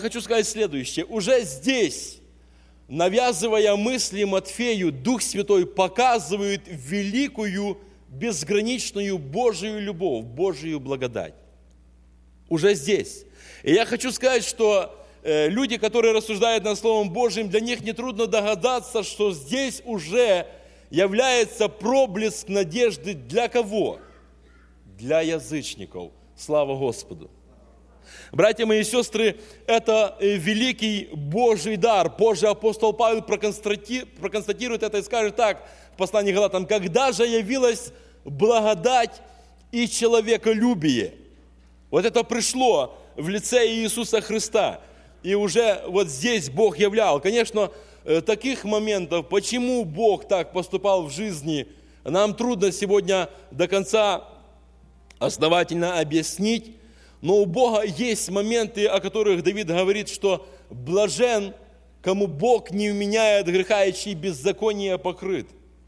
Хочу сказать следующее. Уже здесь, навязывая мысли Матфею, Дух Святой показывает великую, безграничную Божию любовь, Божию благодать. Уже здесь. И я хочу сказать, что люди, которые рассуждают над Словом Божьим, для них нетрудно догадаться, что здесь уже является проблеск надежды для кого? Для язычников. Слава Господу! Братья мои и сестры, это великий Божий дар. Позже апостол Павел проконстатирует это и скажет так в послании к Галатам: «Когда же явилась благодать и человеколюбие?» Вот это пришло в лице Иисуса Христа. И уже вот здесь Бог являл. Конечно, таких моментов, почему Бог так поступал в жизни, нам трудно сегодня до конца основательно объяснить. Но у Бога есть моменты, о которых Давид говорит, что блажен, кому Бог не вменяет греха, и чьи беззакония покрыт.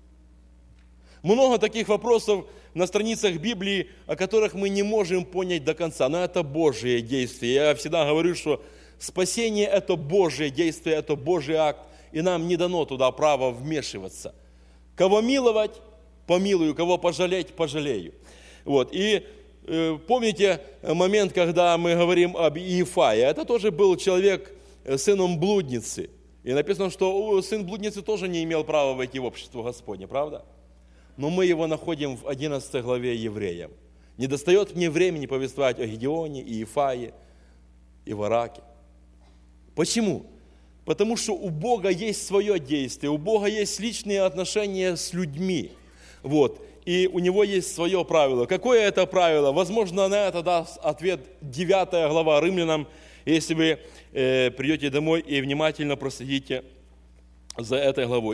Много таких вопросов на страницах Библии, о которых мы не можем понять до конца. Но это Божие действие. Я всегда говорю, что спасение – это Божие действие, это Божий акт, и нам не дано туда право вмешиваться. Кого миловать – помилую, кого пожалеть – пожалею. Вот. И помните момент, когда мы говорим об Иефае? Это тоже был человек сыном блудницы. И написано, что сын блудницы тоже не имел права войти в общество Господне, правда? Но мы его находим в 11 главе Евреям. Не достает мне времени повествовать о Гедеоне, Иефае и Вараке. Почему? Потому что у Бога есть свое действие, у Бога есть личные отношения с людьми. Вот. И у него есть свое правило. Какое это правило? Возможно, на это даст ответ 9 глава Римлянам, если вы придете домой и внимательно проследите за этой главой.